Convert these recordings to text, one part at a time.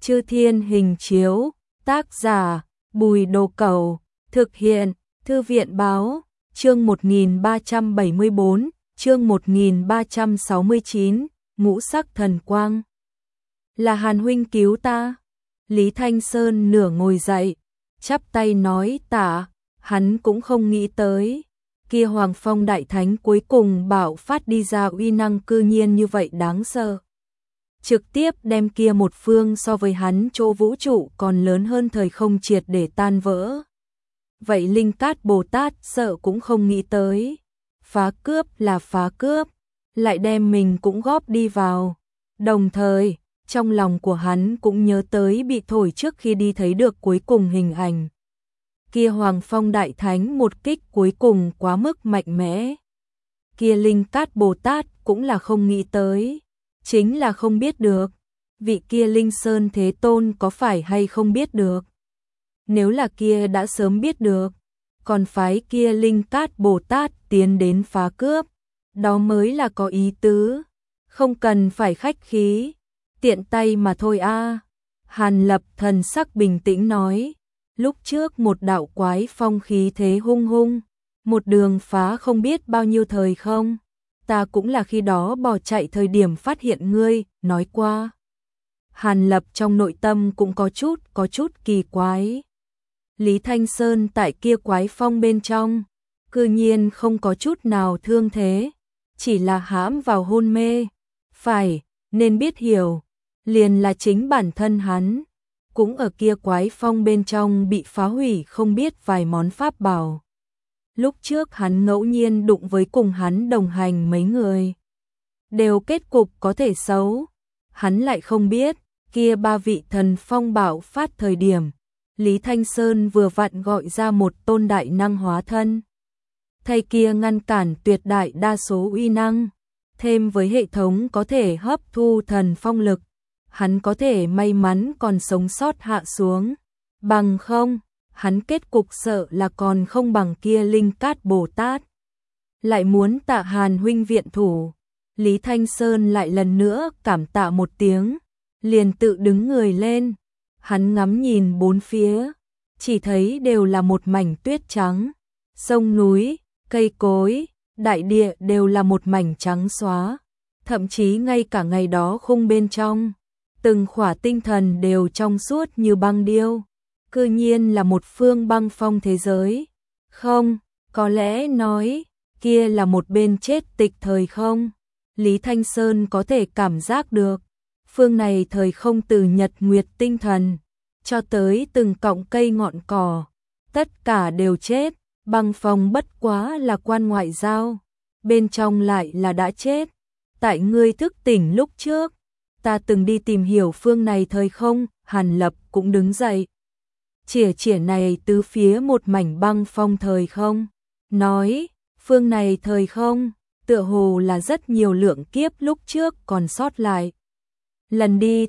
Chư Thiên Hình Chiếu, tác giả Bùi Đồ Cẩu, thực hiện Thư viện Báo, chương 1374, chương 1369, Ngũ Sắc Thần Quang. Là Hàn huynh cứu ta. Lý Thanh Sơn nửa ngồi dậy, chắp tay nói tạ, hắn cũng không nghĩ tới. Kia Hoàng Phong Đại Thánh cuối cùng bạo phát đi ra uy năng cư nhiên như vậy đáng sợ. Trực tiếp đem kia một phương so với hắn chỗ vũ trụ còn lớn hơn thời không triệt để tan vỡ. Vậy Linh Cát Bồ Tát sợ cũng không nghĩ tới. Phá cướp là phá cướp, lại đem mình cũng góp đi vào. Đồng thời, trong lòng của hắn cũng nhớ tới bị thổi trước khi đi thấy được cuối cùng hình ảnh. Kia Hoàng Phong Đại Thánh một kích cuối cùng quá mức mạnh mẽ. Kia Linh Cát Bồ Tát cũng là không nghĩ tới. Chính là không biết được, vị kia Linh Sơn Thế Tôn có phải hay không biết được. Nếu là kia đã sớm biết được, còn phái kia Linh Cát Bồ Tát tiến đến phá cướp, đó mới là có ý tứ, không cần phải khách khí, tiện tay mà thôi a. Hàn Lập thần sắc bình tĩnh nói, lúc trước một đạo quái phong khí thế hung hung, một đường phá không biết bao nhiêu thời không. Ta cũng là khi đó bỏ chạy thời điểm phát hiện ngươi, nói qua. Hàn Lập trong nội tâm cũng có chút kỳ quái. Lý Thanh Sơn tại kia quái phong bên trong, cư nhiên không có chút nào thương thế, chỉ là hãm vào hôn mê. Phải, nên biết hiểu, liền là chính bản thân hắn, cũng ở kia quái phong bên trong bị phá hủy không biết vài món pháp bảo. Lúc trước hắn ngẫu nhiên đụng với cùng hắn đồng hành mấy người, đều kết cục có thể xấu. Hắn lại không biết, kia ba vị thần phong bạo phát thời điểm, Lý Thanh Sơn vừa vặn gọi ra một tôn đại năng hóa thân. Thầy kia ngăn cản tuyệt đại đa số uy năng, thêm với hệ thống có thể hấp thu thần phong lực, hắn có thể may mắn còn sống sót hạ xuống. Bằng không, hắn kết cục sợ là còn không bằng kia Linh Cát Bồ Tát. Lại muốn tạ Hàn huynh viện thủ, Lý Thanh Sơn lại lần nữa cảm tạ một tiếng, liền tự đứng người lên. Hắn ngắm nhìn bốn phía, chỉ thấy đều là một mảnh tuyết trắng, sông núi, cây cối, đại địa đều là một mảnh trắng xóa, thậm chí ngay cả ngày đó khung bên trong, từng khỏa tinh thần đều trong suốt như băng điêu. Cư nhiên là một phương băng phong thế giới. Không, có lẽ nói, kia là một bên chết tịch thời không. Lý Thanh Sơn có thể cảm giác được, phương này thời không từ nhật nguyệt tinh thần, cho tới từng cọng cây ngọn cỏ, tất cả đều chết, băng phong bất quá là quan ngoại giao, bên trong lại là đã chết. Tại ngươi thức tỉnh lúc trước, ta từng đi tìm hiểu phương này thời không. Hàn Lập cũng đứng dậy. Chỉa này tứ phía một mảnh băng phong thời không, nói, phương này thời không, tựa hồ là rất nhiều lượng kiếp lúc trước còn sót lại. Lần đi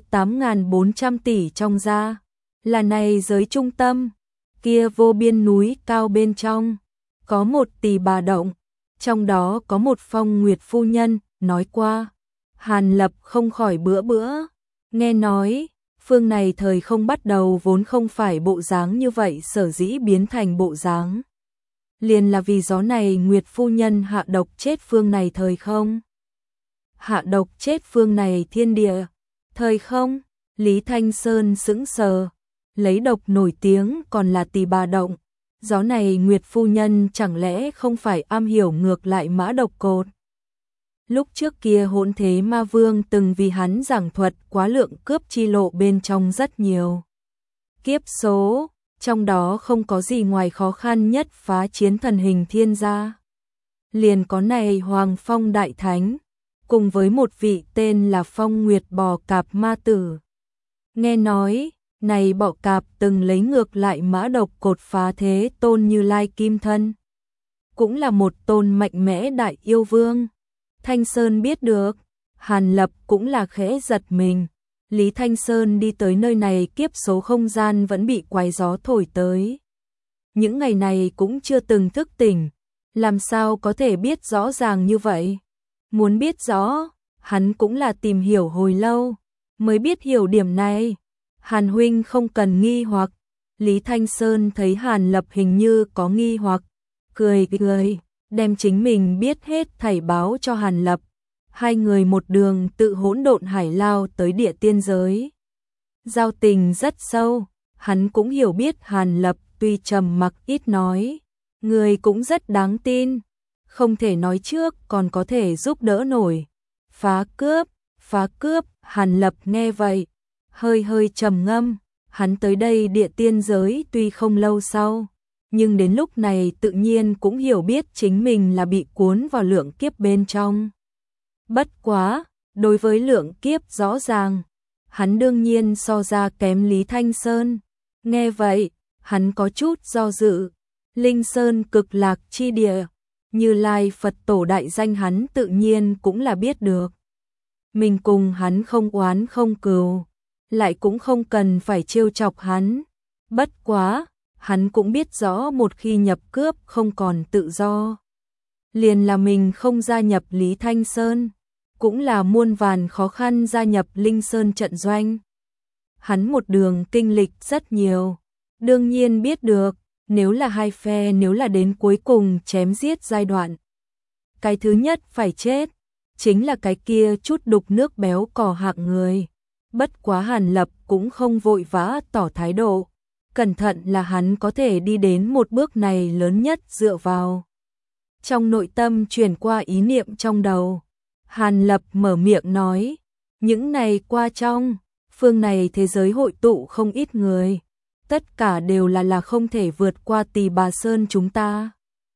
8.400 tỷ trong ra, là này giới trung tâm, kia vô biên núi cao bên trong, có một Tỳ Bà Động, trong đó có một Phong Nguyệt phu nhân, nói qua. Hàn Lập không khỏi bữa, nghe nói, phương này thời không bắt đầu vốn không phải bộ dáng như vậy, sở dĩ biến thành bộ dáng. Liền là vì gió này Nguyệt phu nhân hạ độc chết phương này thời không. Hạ độc chết phương này thiên địa, thời không. Lý Thanh Sơn sững sờ, lấy độc nổi tiếng còn là Tỳ Bà Động. Gió này Nguyệt phu nhân chẳng lẽ không phải am hiểu ngược lại mã độc cột. Lúc trước kia Hỗn Thế Ma Vương từng vì hắn giảng thuật quá lượng cướp chi lộ bên trong rất nhiều kiếp số, trong đó không có gì ngoài khó khăn nhất phá chiến thần hình thiên gia. Liền có này Hoàng Phong Đại Thánh, cùng với một vị tên là Phong Nguyệt Bò Cạp Ma Tử. Nghe nói, này Bọ Cạp từng lấy ngược lại mã độc cột phá Thế Tôn Như Lai kim thân. Cũng là một tôn mạnh mẽ đại yêu vương. Thanh Sơn biết được, Hàn Lập cũng là khẽ giật mình. Lý Thanh Sơn đi tới nơi này kiếp số không gian vẫn bị quái gió thổi tới. Những ngày này cũng chưa từng thức tỉnh, làm sao có thể biết rõ ràng như vậy? Muốn biết rõ, hắn cũng là tìm hiểu hồi lâu, mới biết hiểu điểm này. Hàn huynh không cần nghi hoặc. Lý Thanh Sơn thấy Hàn Lập hình như có nghi hoặc, cười cười, đem chính mình biết hết thảy báo cho Hàn Lập. Hai người một đường tự hỗn độn hải lao tới địa tiên giới. Giao tình rất sâu, hắn cũng hiểu biết Hàn Lập tuy trầm mặc ít nói, người cũng rất đáng tin, không thể nói trước còn có thể giúp đỡ nổi. Phá cướp, Hàn Lập nghe vậy, hơi hơi trầm ngâm, hắn tới đây địa tiên giới tuy không lâu sau, nhưng đến lúc này tự nhiên cũng hiểu biết chính mình là bị cuốn vào lượng kiếp bên trong. Bất quá, đối với lượng kiếp rõ ràng, hắn đương nhiên so ra kém Lý Thanh Sơn. Nghe vậy, hắn có chút do dự. Linh Sơn cực lạc chi địa, Như Lai Phật tổ đại danh hắn tự nhiên cũng là biết được. Mình cùng hắn không oán không cừu, lại cũng không cần phải trêu chọc hắn. Bất quá, hắn cũng biết rõ một khi nhập cướp không còn tự do. Liền là mình không gia nhập Lý Thanh Sơn, cũng là muôn vàn khó khăn gia nhập Linh Sơn trận doanh. Hắn một đường kinh lịch rất nhiều, đương nhiên biết được, nếu là hai phe nếu là đến cuối cùng chém giết giai đoạn. Cái thứ nhất phải chết, chính là cái kia chút đục nước béo cò hạng người. Bất quá Hàn Lập cũng không vội vã tỏ thái độ, cẩn thận là hắn có thể đi đến một bước này lớn nhất dựa vào. Trong nội tâm truyền qua ý niệm trong đầu, Hàn Lập mở miệng nói, những này qua trong, phương này thế giới hội tụ không ít người, tất cả đều là không thể vượt qua Tỳ Bà Sơn chúng ta.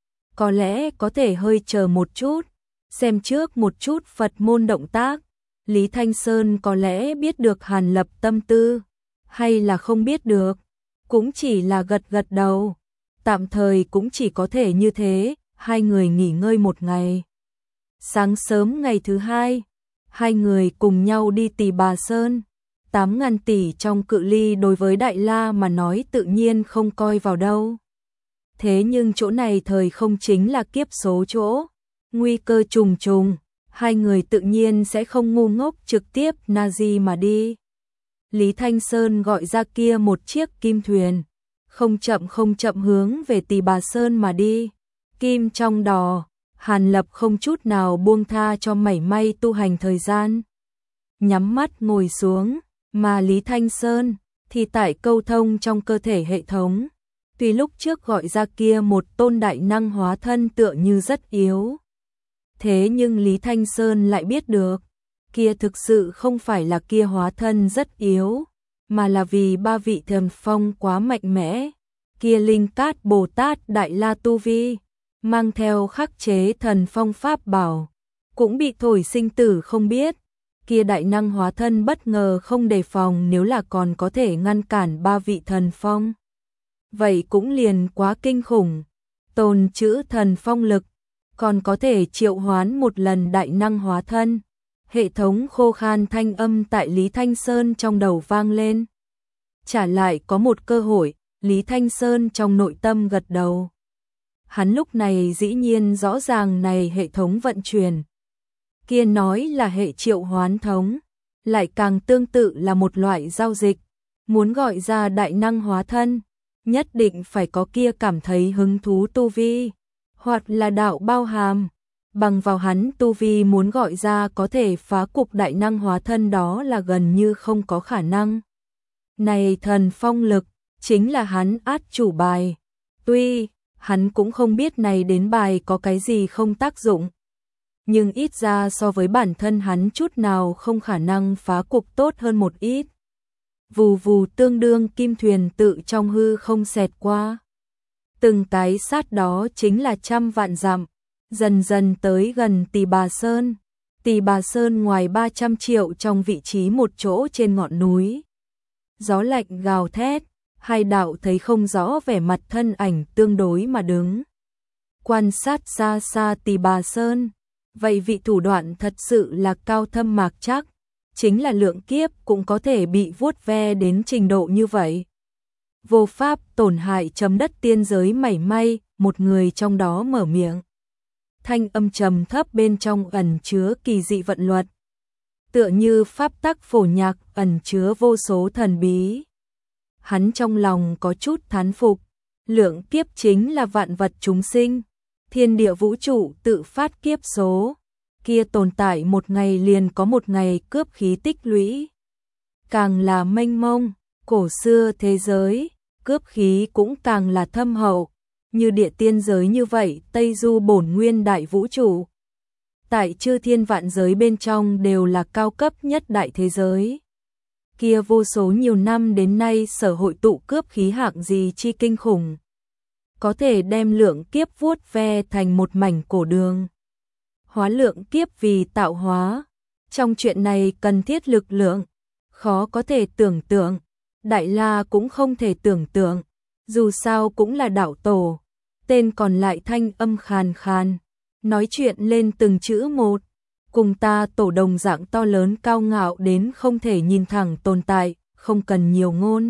Có lẽ có thể hơi chờ một chút, xem trước một chút Phật môn động tác. Lý Thanh Sơn có lẽ biết được Hàn Lập tâm tư, hay là không biết được, cũng chỉ là gật gật đầu. Tạm thời cũng chỉ có thể như thế, hai người nghỉ ngơi một ngày. Sáng sớm ngày thứ hai, hai người cùng nhau đi Tỳ Bà Sơn. 8.000 tỷ trong cự ly đối với Đại La mà nói tự nhiên không coi vào đâu. Thế nhưng chỗ này thời không chính là kiếp số chỗ, nguy cơ trùng trùng, hai người tự nhiên sẽ không ngu ngốc trực tiếp Nazi mà đi. Lý Thanh Sơn gọi ra kia một chiếc kim thuyền, không chậm hướng về Tỳ Bà Sơn mà đi. Kim trong đò, Hàn Lập không chút nào buông tha cho mảy may tu hành thời gian. Nhắm mắt ngồi xuống, mà Lý Thanh Sơn thì tại câu thông trong cơ thể hệ thống. Tuy lúc trước gọi ra kia một tôn đại năng hóa thân tựa như rất yếu, thế nhưng Lý Thanh Sơn lại biết được, kia thực sự không phải là kia hóa thân rất yếu, mà là vì ba vị thần phong quá mạnh mẽ. Kia Linh Cát Bồ Tát Đại La Tu Vi, mang theo khắc chế thần phong pháp bảo, cũng bị thổi sinh tử không biết. Kia đại năng hóa thân bất ngờ không đề phòng nếu là còn có thể ngăn cản ba vị thần phong. Vậy cũng liền quá kinh khủng, tồn trữ thần phong lực, còn có thể triệu hoán một lần đại năng hóa thân. Hệ thống khô khan thanh âm tại Lý Thanh Sơn trong đầu vang lên. Trả lại có một cơ hội, Lý Thanh Sơn trong nội tâm gật đầu. Hắn lúc này dĩ nhiên rõ ràng này hệ thống vận chuyển. Kia nói là hệ triệu hoán thống, lại càng tương tự là một loại giao dịch. Muốn gọi ra đại năng hóa thân, nhất định phải có kia cảm thấy hứng thú tu vi, hoặc là đạo bao hàm. Bằng vào hắn tu vi muốn gọi ra có thể phá cục đại năng hóa thân đó là gần như không có khả năng. Này thần phong lực, chính là hắn át chủ bài. Tuy, hắn cũng không biết này đến bài có cái gì không tác dụng, nhưng ít ra so với bản thân hắn chút nào không khả năng phá cục tốt hơn một ít. Vù vù tương đương kim thuyền tự trong hư không xẹt qua. Từng cái sát đó chính là trăm vạn dặm, dần dần tới gần Tỳ Bà Sơn. Tỳ Bà Sơn ngoài 300 triệu trong vị trí một chỗ trên ngọn núi. Gió lạnh gào thét, hai đạo thấy không rõ vẻ mặt thân ảnh tương đối mà đứng. Quan sát xa xa Tỳ Bà Sơn, vậy vị thủ đoạn thật sự là cao thâm mạc chắc, chính là lượng kiếp cũng có thể bị vuốt ve đến trình độ như vậy. Vô pháp tổn hại chấm đất tiên giới mảy may, một người trong đó mở miệng. Thanh âm trầm thấp bên trong ẩn chứa kỳ dị vận luật. tựa như pháp tắc phổ nhạc ẩn chứa vô số thần bí. Hắn trong lòng có chút thán phục, lượng kiếp chính là vạn vật chúng sinh, thiên địa vũ trụ tự phát kiếp số, kia tồn tại một ngày liền có một ngày cướp khí tích lũy. Càng là mênh mông, cổ xưa thế giới, cướp khí cũng càng là thâm hậu, như địa tiên giới như vậy, Tây Du bổn nguyên đại vũ trụ. Tại chư thiên vạn giới bên trong đều là cao cấp nhất đại thế giới. Kia vô số nhiều năm đến nay sở hội tụ cướp khí hạng gì chi kinh khủng. Có thể đem lượng kiếp vuốt ve thành một mảnh cổ đường. Hóa lượng kiếp vì tạo hóa. Trong chuyện này cần thiết lực lượng, khó có thể tưởng tượng. Đại La cũng không thể tưởng tượng, dù sao cũng là đạo tổ. Tên còn lại thanh âm khàn khàn, nói chuyện lên từng chữ một, cùng ta tổ đồng dạng to lớn cao ngạo đến không thể nhìn thẳng tồn tại, không cần nhiều ngôn.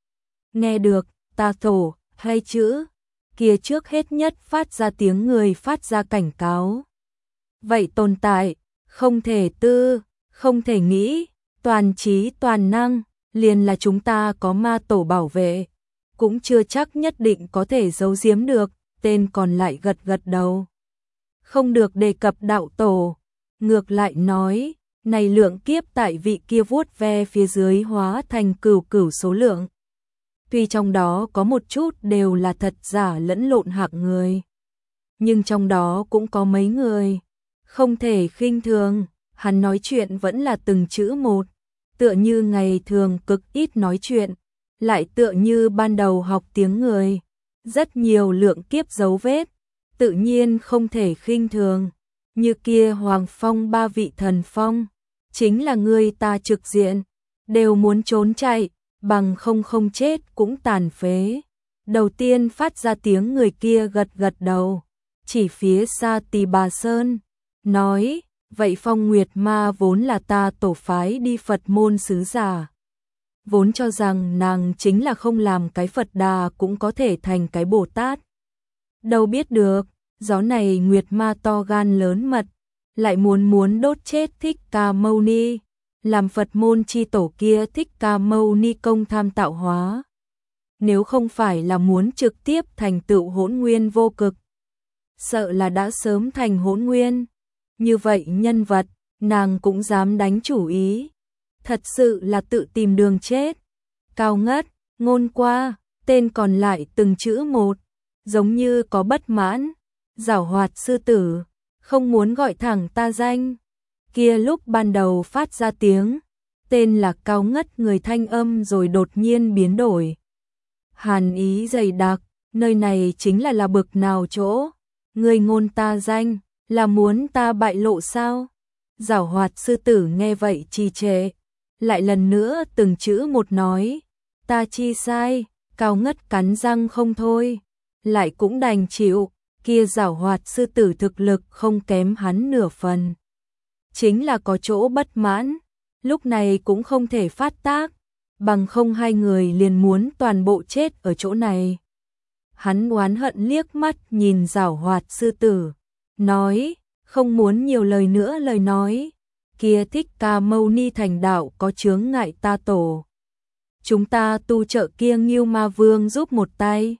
Nghe được, ta tổ, hay chữ, kia trước hết nhất phát ra tiếng người phát ra cảnh cáo. Vậy tồn tại, không thể tư, không thể nghĩ, toàn trí toàn năng, liền là chúng ta có ma tổ bảo vệ, cũng chưa chắc nhất định có thể giấu giếm được. Tên còn lại gật gật đầu. Không được đề cập đạo tổ, ngược lại nói, này lượng kiếp tại vị kia vuốt ve phía dưới hóa thành cửu cửu số lượng. Tuy trong đó có một chút đều là thật giả lẫn lộn hạng người, nhưng trong đó cũng có mấy người không thể khinh thường. Hắn nói chuyện vẫn là từng chữ một, tựa như ngày thường cực ít nói chuyện, lại tựa như ban đầu học tiếng người. Rất nhiều lượng kiếp dấu vết, tự nhiên không thể khinh thường. Như kia Hoàng Phong ba vị thần phong, chính là người ta trực diện, đều muốn trốn chạy, bằng không chết cũng tàn phế. Đầu tiên phát ra tiếng người kia gật gật đầu, chỉ phía xa Tỳ Bà Sơn, nói, vậy Phong Nguyệt Ma vốn là ta tổ phái đi Phật môn sứ giả. Vốn cho rằng nàng chính là không làm cái Phật Đà cũng có thể thành cái Bồ Tát. Đâu biết được, gió này Nguyệt Ma to gan lớn mật, lại muốn đốt chết Thích Ca Mâu Ni, làm Phật môn chi tổ kia Thích Ca Mâu Ni công tham tạo hóa. Nếu không phải là muốn trực tiếp thành tựu hỗn nguyên vô cực, sợ là đã sớm thành hỗn nguyên. Như vậy nhân vật, nàng cũng dám đánh chủ ý. Thật sự là tự tìm đường chết. Cao ngất, ngôn qua, tên còn lại từng chữ một, giống như có bất mãn. Giảo hoạt sư tử, không muốn gọi thẳng ta danh. Kia lúc ban đầu phát ra tiếng, tên là cao ngất người thanh âm rồi đột nhiên biến đổi. Hàn ý dày đặc, nơi này chính là bực nào chỗ. Người ngôn ta danh, là muốn ta bại lộ sao? Giảo hoạt sư tử nghe vậy trì trệ. Lại lần nữa từng chữ một nói, ta chi sai. Cao ngất cắn răng không thôi, lại cũng đành chịu. Kia giảo hoạt sư tử thực lực không kém hắn nửa phần, chính là có chỗ bất mãn, lúc này cũng không thể phát tác, bằng không hai người liền muốn toàn bộ chết ở chỗ này. Hắn oán hận liếc mắt nhìn giảo hoạt sư tử, nói, không muốn nhiều lời nữa lời nói. Kia Thích Ca Mâu Ni thành đạo có chướng ngại ta tổ, chúng ta tu trợ kia Ngưu Ma Vương giúp một tay.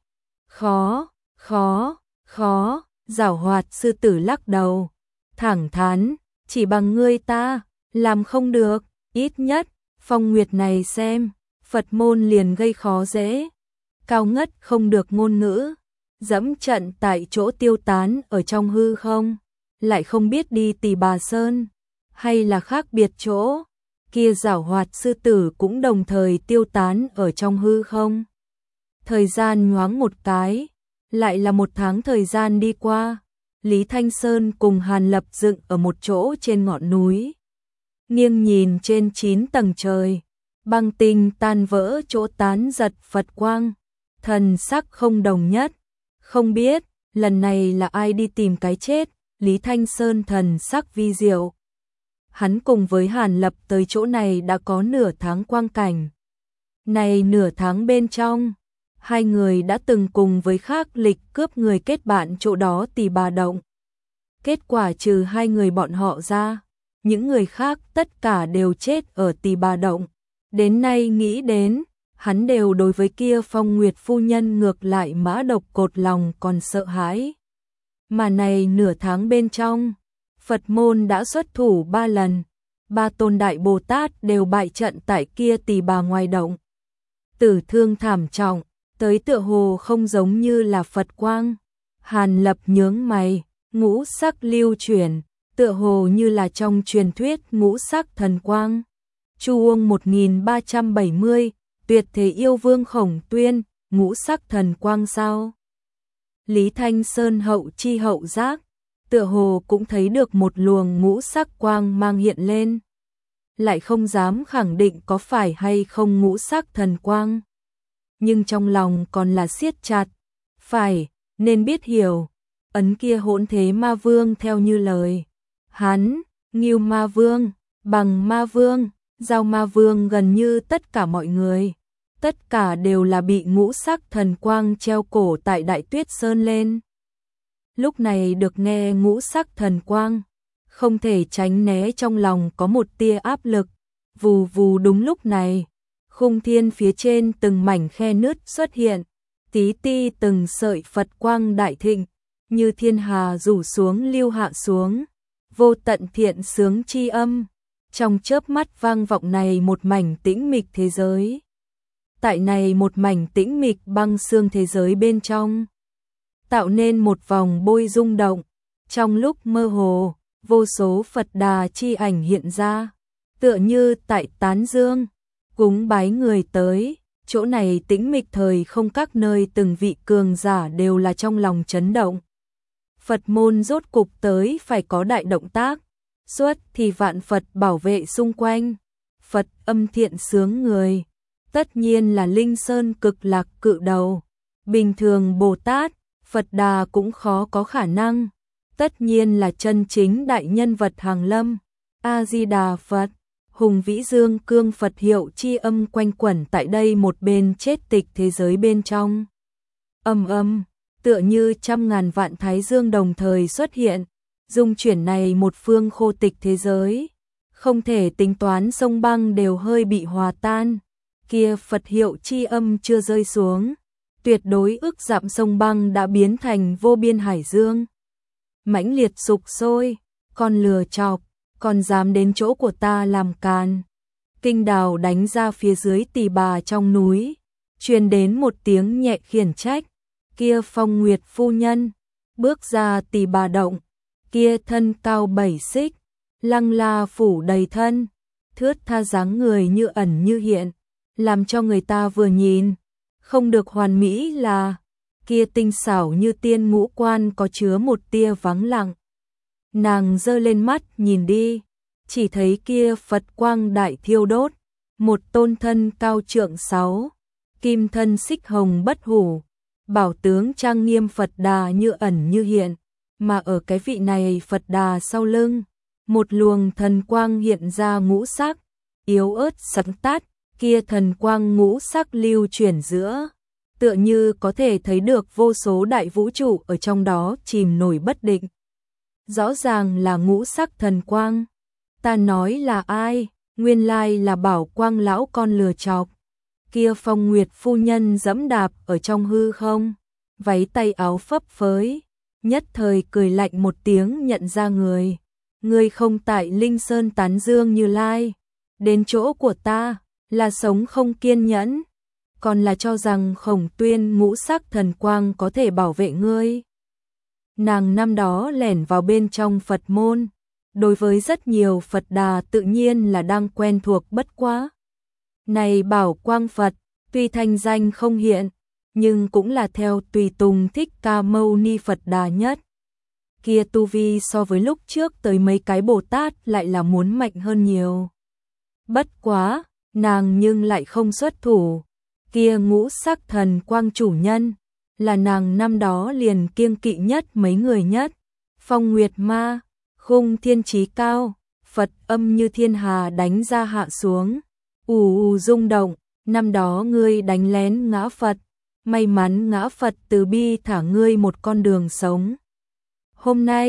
Khó, giảo hoạt sư tử lắc đầu, thẳng thắn, chỉ bằng ngươi ta, làm không được, ít nhất, Phong Nguyệt này xem, Phật môn liền gây khó dễ. Cao ngất không được ngôn ngữ, dẫm trận tại chỗ tiêu tán ở trong hư không, lại không biết đi Tỳ Bà Sơn, hay là khác biệt chỗ. Kia giảo hoạt sư tử cũng đồng thời tiêu tán ở trong hư không. Thời gian nhoáng một cái, lại là một tháng thời gian đi qua. Lý Thanh Sơn cùng Hàn Lập dựng ở một chỗ trên ngọn núi, nghiêng nhìn trên 9 tầng trời, băng tinh tan vỡ chỗ tán giật Phật quang, thần sắc không đồng nhất. Không biết lần này là ai đi tìm cái chết. Lý Thanh Sơn thần sắc vi diệu, hắn cùng với Hàn Lập tới chỗ này đã có nửa tháng quang cảnh. Này nửa tháng bên trong, hai người đã từng cùng với Khác Lịch cướp người kết bạn chỗ đó Tỳ Bà Động. Kết quả trừ hai người bọn họ ra, những người khác tất cả đều chết ở Tỳ Bà Động. Đến nay nghĩ đến, hắn đều đối với kia Phong Nguyệt phu nhân ngược lại mã độc cột lòng còn sợ hãi. Mà này nửa tháng bên trong, Phật môn đã xuất thủ 3 lần, 3 tôn đại Bồ Tát đều bại trận tại kia Tỳ Bà ngoài động. Tử thương thảm trọng, tới tựa hồ không giống như là Phật quang. Hàn Lập nhướng mày, ngũ sắc lưu chuyển, tựa hồ như là trong truyền thuyết ngũ sắc thần quang. Chu Uông 1370, tuyệt thế yêu vương Khổng Tuyên, ngũ sắc thần quang sao? Lý Thanh Sơn hậu chi hậu giác, tựa hồ cũng thấy được một luồng ngũ sắc quang mang hiện lên. Lại không dám khẳng định có phải hay không ngũ sắc thần quang. Nhưng trong lòng còn là siết chặt, phải, nên biết hiểu, ấn kia Hỗn Thế Ma Vương theo như lời. Hắn, Ngưu Ma Vương, Bằng Ma Vương, Giao Ma Vương gần như tất cả mọi người. Tất cả đều là bị ngũ sắc thần quang treo cổ tại Đại Tuyết Sơn lên. Lúc này được nghe ngũ sắc thần quang, không thể tránh né trong lòng có một tia áp lực. Vù vù đúng lúc này, khung thiên phía trên từng mảnh khe nứt xuất hiện, tí ti từng sợi Phật quang đại thịnh, như thiên hà rủ xuống lưu hạ xuống, vô tận thiện sướng chi âm. Trong chớp mắt vang vọng này một mảnh tĩnh mịch thế giới. Tại này một mảnh tĩnh mịch băng xương thế giới bên trong, tạo nên một vòng bôi rung động. Trong lúc mơ hồ, vô số Phật Đà chi ảnh hiện ra, tựa như tại tán dương, cúng bái người tới. Chỗ này tĩnh mịch thời không, các nơi từng vị cường giả đều là trong lòng chấn động. Phật môn rốt cục tới phải có đại động tác, suốt thì vạn Phật bảo vệ xung quanh. Phật âm thiện sướng người, tất nhiên là Linh Sơn Cực Lạc cự đầu. Bình thường Bồ Tát, Phật Đà cũng khó có khả năng, tất nhiên là chân chính đại nhân vật hàng lâm. A Di Đà Phật. Hùng vĩ dương cương Phật hiệu chi âm quanh quẩn tại đây một bên chết tịch thế giới bên trong. Âm âm, tựa như trăm ngàn vạn thái dương đồng thời xuất hiện, dung chuyển này một phương khô tịch thế giới. Không thể tính toán sông băng đều hơi bị hòa tan. Kia Phật hiệu chi âm chưa rơi xuống, tuyệt đối ức dặm sông băng đã biến thành vô biên hải dương. Mãnh liệt sục sôi, con lừa chọc, còn dám đến chỗ của ta làm càn. Kinh đào đánh ra phía dưới Tỳ Bà trong núi, truyền đến một tiếng nhẹ khiển trách. Kia Phong Nguyệt phu nhân bước ra Tỳ Bà động, kia thân cao 7 xích, lăng la phủ đầy thân, thướt tha dáng người như ẩn như hiện, làm cho người ta vừa nhìn không được hoàn mỹ là kia tinh xảo như tiên ngũ quan có chứa một tia vắng lặng. Nàng giơ lên mắt nhìn đi, chỉ thấy kia Phật quang đại thiêu đốt, một tôn thân cao trượng 6, kim thân xích hồng bất hủ, bảo tướng trang nghiêm Phật Đà như ẩn như hiện, mà ở cái vị này Phật Đà sau lưng, một luồng thần quang hiện ra ngũ sắc, yếu ớt sắn tát, kia thần quang ngũ sắc lưu chuyển giữa, tựa như có thể thấy được vô số đại vũ trụ ở trong đó chìm nổi bất định. Rõ ràng là ngũ sắc thần quang. Ta nói là ai? Nguyên lai là Bảo Quang lão con lừa chọc. Kia Phong Nguyệt phu nhân dẫm đạp ở trong hư không, váy tay áo phấp phới, nhất thời cười lạnh một tiếng nhận ra người. Người không tại Linh Sơn tán dương Như Lai, đến chỗ của ta là sống không kiên nhẫn, còn là cho rằng Khổng Tuyên ngũ sắc thần quang có thể bảo vệ ngươi. Nàng năm đó lẻn vào bên trong Phật môn, đối với rất nhiều Phật Đà tự nhiên là đang quen thuộc bất quá. Này Bảo Quang Phật, tuy thanh danh không hiện, nhưng cũng là theo tùy tùng Thích Ca Mâu Ni Phật Đà nhất. Kia tu vi so với lúc trước tới mấy cái Bồ Tát lại là muốn mạnh hơn nhiều. Bất quá, nàng nhưng lại không xuất thủ. Kia ngũ sắc thần quang chủ nhân, là nàng năm đó liền kiêng kỵ nhất mấy người nhất. Phong Nguyệt Ma, khung thiên trí cao, Phật âm như thiên hà đánh ra hạ xuống, ù rung động. Năm đó ngươi đánh lén ngã Phật, may mắn ngã Phật từ bi thả ngươi một con đường sống. Hôm nay,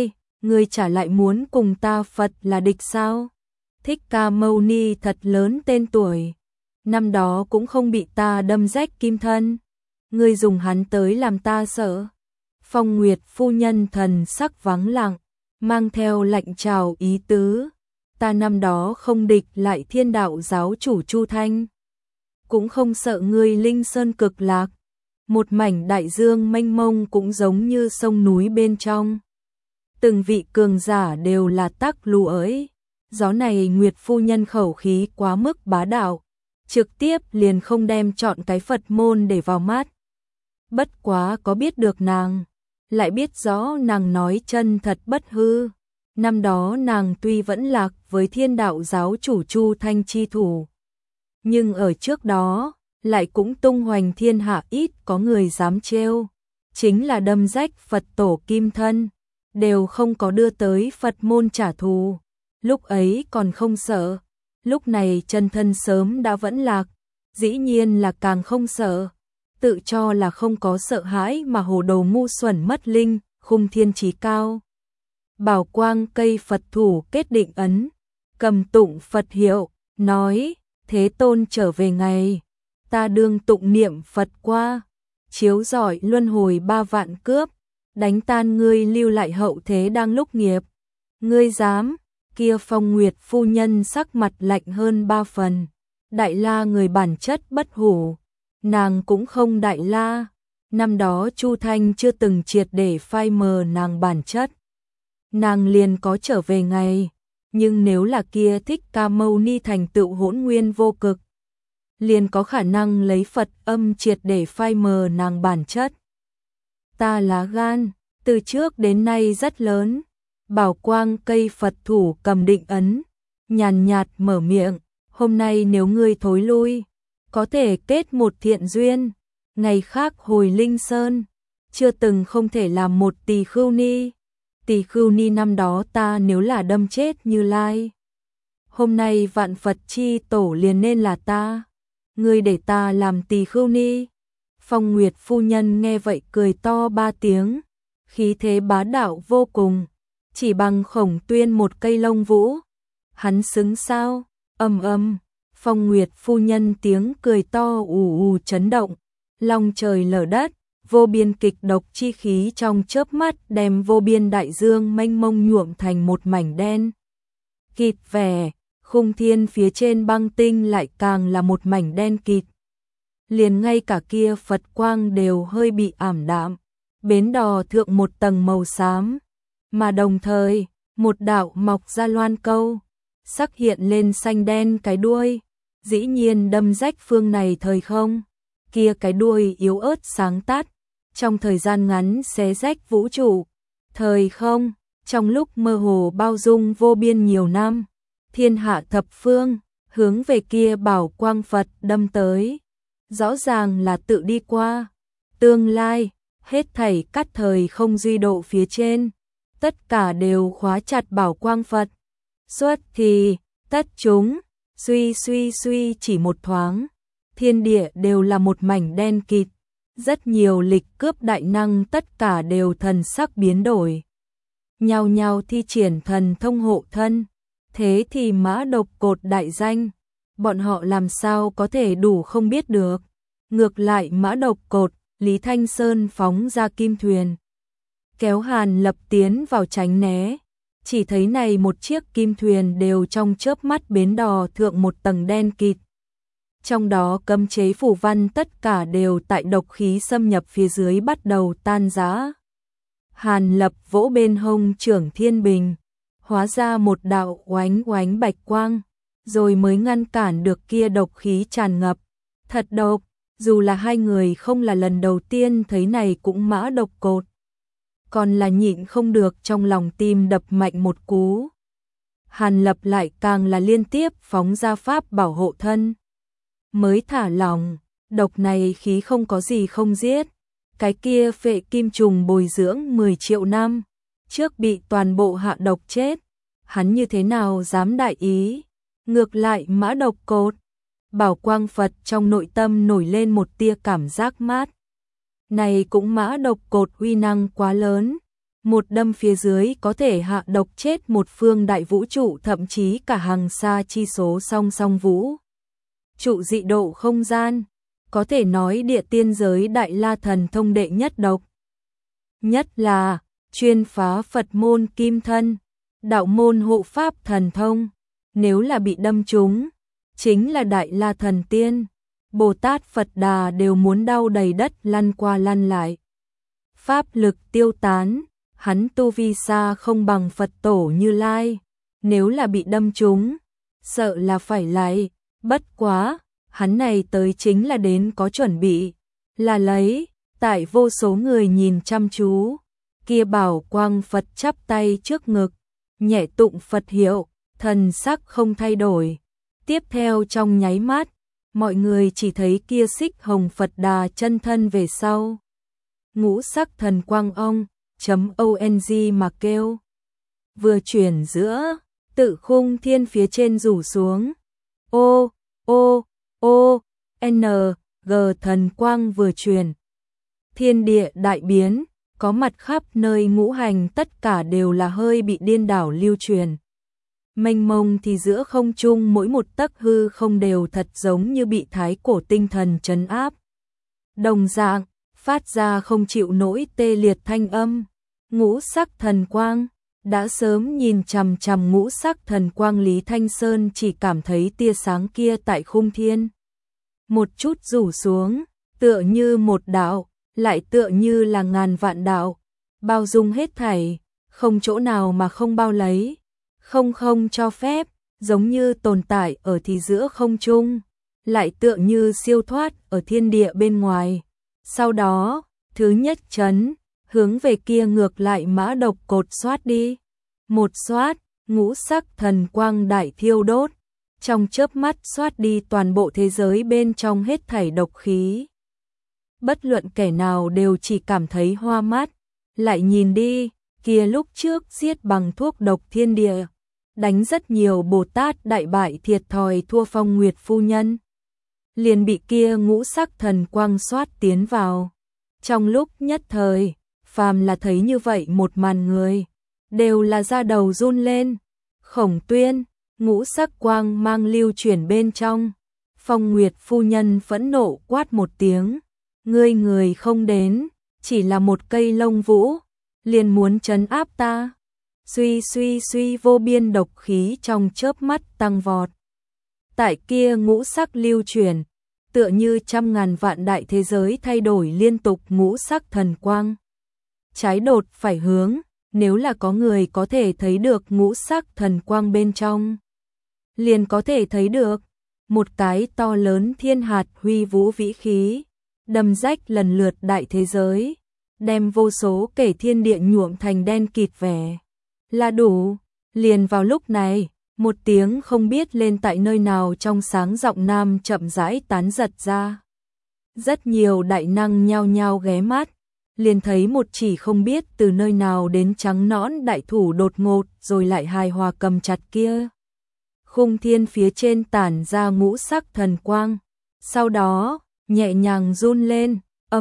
ngươi chả lại muốn cùng ta Phật là địch sao? Thích Ca Mâu Ni thật lớn tên tuổi, năm đó cũng không bị ta đâm rách kim thân, ngươi dùng hắn tới làm ta sợ. Phong Nguyệt phu nhân thần sắc vắng lặng, mang theo lạnh chào ý tứ, ta năm đó không địch lại Thiên Đạo giáo chủ Chu Thanh, cũng không sợ ngươi Linh Sơn cực lạc, một mảnh đại dương mênh mông cũng giống như sông núi bên trong. Từng vị cường giả đều là tắc lù ấy. Gió này Nguyệt phu nhân khẩu khí quá mức bá đạo, trực tiếp liền không đem chọn cái Phật môn để vào mắt. Bất quá có biết được nàng, lại biết rõ nàng nói chân thật bất hư. Năm đó nàng tuy vẫn lạc với Thiên Đạo giáo chủ Chu Thanh chi thủ, nhưng ở trước đó lại cũng tung hoành thiên hạ, ít có người dám trêu, chính là đâm rách Phật tổ kim thân, đều không có đưa tới Phật môn trả thù. Lúc ấy còn không sợ, lúc này chân thân sớm đã vẫn lạc, dĩ nhiên là càng không sợ, tự cho là không có sợ hãi mà hồ đồ ngu xuẩn mất linh, khung thiên chí cao. Bảo quang cây Phật thủ kết định ấn, cầm tụng Phật hiệu, nói, Thế Tôn trở về ngày, ta đương tụng niệm Phật qua, chiếu rọi luân hồi 3 vạn cướp, đánh tan ngươi lưu lại hậu thế đang lúc nghiệp. Ngươi dám? Kia Phong Nguyệt phu nhân sắc mặt lạnh hơn 3 phần. Đại La người bản chất bất hủ, nàng cũng không Đại La. Năm đó Chu Thanh chưa từng triệt để phai mờ nàng bản chất, nàng liền có trở về ngày. Nhưng nếu là kia Thích Ca Mâu Ni thành tựu hỗn nguyên vô cực, liền có khả năng lấy Phật âm triệt để phai mờ nàng bản chất. Ta lá gan, từ trước đến nay rất lớn. Bảo quang cây Phật thủ cầm định ấn, nhàn nhạt mở miệng, hôm nay nếu ngươi thối lui, có thể kết một thiện duyên, ngày khác hồi Linh Sơn, chưa từng không thể làm một tỳ khưu ni. Tỳ khưu ni năm đó ta nếu là đâm chết Như Lai, hôm nay vạn Phật chi tổ liền nên là ta, ngươi để ta làm tỳ khưu ni. Phong Nguyệt phu nhân nghe vậy cười to 3 tiếng, khí thế bá đạo vô cùng, chỉ bằng Khổng Tuyên một cây lông vũ, hắn xứng sao? Phong Nguyệt phu nhân tiếng cười to ù ù chấn động, long trời lở đất, vô biên kịch độc chi khí trong chớp mắt đem vô biên đại dương mênh mông nhuộm thành một mảnh đen kịt vẻ, khung thiên phía trên băng tinh lại càng là một mảnh đen kịt. Liền ngay cả kia Phật quang đều hơi bị ảm đạm, bến đò thượng một tầng màu xám, mà đồng thời, một đạo mọc ra loan câu, sắc hiện lên xanh đen cái đuôi, dĩ nhiên đâm rách phương này thời không, kia cái đuôi yếu ớt sáng tát, trong thời gian ngắn xé rách vũ trụ, thời không, trong lúc mơ hồ bao dung vô biên nhiều năm, thiên hạ thập phương, hướng về kia bảo quang Phật đâm tới, rõ ràng là tự đi qua, tương lai, hết thảy cắt thời không duy độ phía trên, tất cả đều khóa chặt bảo quang Phật. Xuất thì, tất chúng, suy chỉ một thoáng, thiên địa đều là một mảnh đen kịt, rất nhiều lịch cướp đại năng tất cả đều thần sắc biến đổi. Nhao nhao thi triển thần thông hộ thân, thế thì Mã Độc Cột đại danh, bọn họ làm sao có thể đủ không biết được. Ngược lại Mã Độc Cột, Lý Thanh Sơn phóng ra kim thuyền, kéo Hàn Lập tiến vào tránh né, chỉ thấy này một chiếc kim thuyền đều trong chớp mắt bến đò thượng một tầng đen kịt. Trong đó cấm chế phù văn tất cả đều tại độc khí xâm nhập phía dưới bắt đầu tan rã. Hàn Lập vỗ bên hông Trưởng Thiên Bình, hóa ra một đạo oánh oánh bạch quang, rồi mới ngăn cản được kia độc khí tràn ngập. Thật độc, dù là hai người không là lần đầu tiên thấy này cũng Mã Độc Cột, còn là nhịn không được trong lòng tim đập mạnh một cú. Hàn Lập lại càng là liên tiếp phóng ra pháp bảo hộ thân. Mới thả lòng, độc này khí không có gì không giết. Cái kia phệ kim trùng bồi dưỡng 10 triệu năm, trước bị toàn bộ hạ độc chết. Hắn như thế nào dám đại ý? Ngược lại Mã Độc Cột, bảo quang Phật trong nội tâm nổi lên một tia cảm giác mát. Này cũng Mã Độc Cột uy năng quá lớn, một đâm phía dưới có thể hạ độc chết một phương đại vũ trụ, thậm chí cả hàng xa chi số song song vũ trụ dị độ không gian, có thể nói địa tiên giới Đại La thần thông đệ nhất độc. Nhất là chuyên phá Phật môn kim thân, đạo môn hộ pháp thần thông, nếu là bị đâm trúng, chính là Đại La thần tiên, Bồ Tát Phật Đà đều muốn đau đầy đất lăn qua lăn lại. Pháp lực tiêu tán, hắn tu vi xa không bằng Phật tổ Như Lai, nếu là bị đâm trúng, sợ là phải lại, bất quá, hắn này tới chính là đến có chuẩn bị, là lấy, tại vô số người nhìn chăm chú, kia bảo quang Phật chắp tay trước ngực, nhẹ tụng Phật hiệu, thần sắc không thay đổi. Tiếp theo trong nháy mắt, mọi người chỉ thấy kia xích hồng Phật Đà chân thân về sau. Ngũ sắc thần quang ong mà kêu. Vừa chuyển giữa, tự khung thiên phía trên rủ xuống. G thần quang vừa chuyển. Thiên địa đại biến, có mặt khắp nơi ngũ hành tất cả đều là hơi bị điên đảo lưu truyền. Mênh mông thì giữa không trung mỗi một tấc hư không đều thật giống như bị thái cổ tinh thần trấn áp. Đồng dạng, phát ra không chịu nổi tê liệt thanh âm. Ngũ sắc thần quang, đã sớm nhìn chằm chằm ngũ sắc thần quang Lý Thanh Sơn chỉ cảm thấy tia sáng kia tại khung thiên. Một chút rủ xuống, tựa như một đạo, lại tựa như là ngàn vạn đạo, bao dung hết thảy, không chỗ nào mà không bao lấy, không cho phép, giống như tồn tại ở thì giữa không trung, lại tựa như siêu thoát ở thiên địa bên ngoài. Sau đó, thứ nhất chấn, hướng về kia ngược lại mã độc cột xoát đi. Một xoát, ngũ sắc thần quang đại thiêu đốt, trong chớp mắt xoát đi toàn bộ thế giới bên trong hết thảy độc khí. Bất luận kẻ nào đều chỉ cảm thấy hoa mắt, lại nhìn đi, kia lúc trước giết bằng thuốc độc thiên địa, đánh rất nhiều Bồ Tát đại bại thiệt thòi thua Phong Nguyệt phu nhân. Liền bị kia ngũ sắc thần quang xoát tiến vào. Trong lúc nhất thời, phàm là thấy như vậy một màn người, đều là da đầu run lên. Khổng Tuyên, ngũ sắc quang mang lưu chuyển bên trong. Phong Nguyệt phu nhân phẫn nộ quát một tiếng, ngươi người không đến, chỉ là một cây lông vũ, liền muốn trấn áp ta. Suy vô biên độc khí trong chớp mắt tăng vọt. Tại kia ngũ sắc lưu chuyển, tựa như trăm ngàn vạn đại thế giới thay đổi liên tục ngũ sắc thần quang. Trái đột phải hướng, nếu là có người có thể thấy được ngũ sắc thần quang bên trong, liền có thể thấy được một cái to lớn thiên hạt huy vũ vĩ khí, đâm rách lần lượt đại thế giới, đem vô số kể thiên địa nhuộm thành đen kịt vẻ. Là đủ, liền vào lúc này, một tiếng không biết lên tại nơi nào trong sáng giọng nam chậm rãi tán giật ra. Rất nhiều đại năng nhao nhao ghé mắt, liền thấy một chỉ không biết từ nơi nào đến trắng nõn đại thủ đột ngột rồi lại hài hòa cầm chặt kia. Khung thiên phía trên tản ra ngũ sắc thần quang, sau đó, nhẹ nhàng run lên,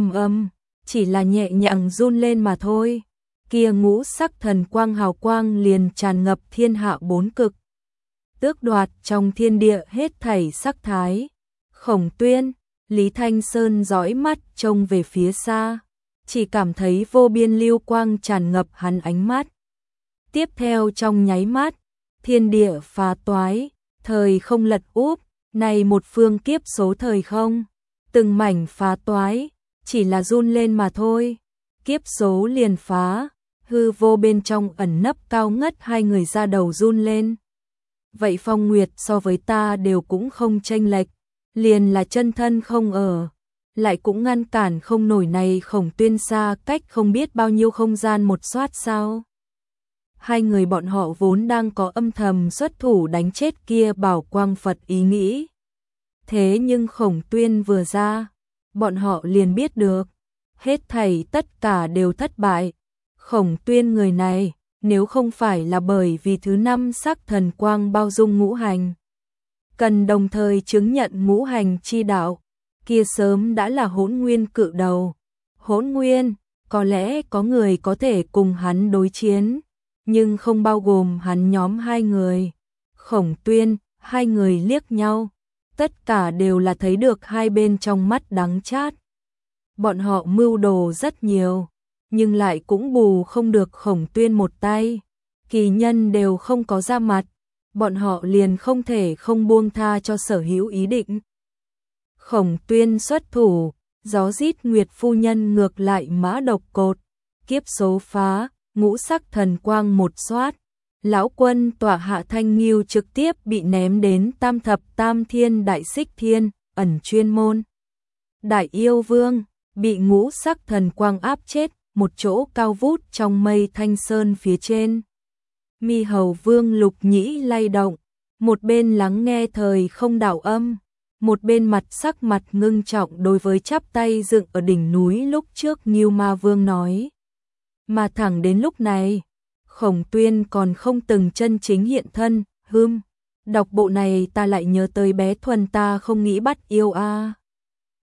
chỉ là nhẹ nhàng run lên mà thôi. Kia ngũ sắc thần quang hào quang liền tràn ngập thiên hạ bốn cực, tước đoạt trong thiên địa hết thảy sắc thái. Khổng Tuyên, Lý Thanh Sơn dõi mắt trông về phía xa, chỉ cảm thấy vô biên lưu quang tràn ngập hắn ánh mắt. Tiếp theo trong nháy mắt, thiên địa phá toái, thời không lật úp, này một phương kiếp số thời không, từng mảnh phá toái, chỉ là run lên mà thôi, kiếp số liền phá. Hư vô bên trong ẩn nấp cao ngất hai người ra đầu run lên. Vậy Phong Nguyệt so với ta đều cũng không chênh lệch, liền là chân thân không ở, lại cũng ngăn cản không nổi này Khổng Tuyên xa cách không biết bao nhiêu không gian một xoát sao. Hai người bọn họ vốn đang có âm thầm xuất thủ đánh chết kia bảo quang Phật ý nghĩ. Thế nhưng Khổng Tuyên vừa ra, bọn họ liền biết được, hết thảy tất cả đều thất bại. Khổng Tuyên người này, nếu không phải là bởi vì thứ năm sắc thần quang bao dung ngũ hành, cần đồng thời chứng nhận ngũ hành chi đạo, kia sớm đã là Hỗn Nguyên cự đầu. Hỗn Nguyên, có lẽ có người có thể cùng hắn đối chiến, nhưng không bao gồm hắn nhóm hai người. Khổng Tuyên, hai người liếc nhau, tất cả đều là thấy được hai bên trong mắt đắng chát. Bọn họ mưu đồ rất nhiều, nhưng lại cũng bù không được Khổng Tuyên một tay. Kỳ nhân đều không có ra mặt, bọn họ liền không thể không buông tha cho sở hữu ý định. Khổng Tuyên xuất thủ, gió rít Nguyệt phu nhân ngược lại mã độc cột, kiếp số phá, ngũ sắc thần quang một xoát. Lão quân tỏa hạ thanh nghiêu trực tiếp bị ném đến tam thập tam thiên đại xích thiên, ẩn chuyên môn. Đại yêu vương, bị ngũ sắc thần quang áp chết, một chỗ cao vút trong mây thanh sơn phía trên. Mi hầu vương Lục Nhĩ lay động, một bên lắng nghe thời không đạo âm, một bên sắc mặt ngưng trọng đối với chắp tay dựng ở đỉnh núi lúc trước Ngưu Ma Vương nói. Mà thẳng đến lúc này, Khổng Tuyên còn không từng chân chính hiện thân, đọc bộ này ta lại nhớ tới bé Thuần ta không nghĩ bắt yêu a.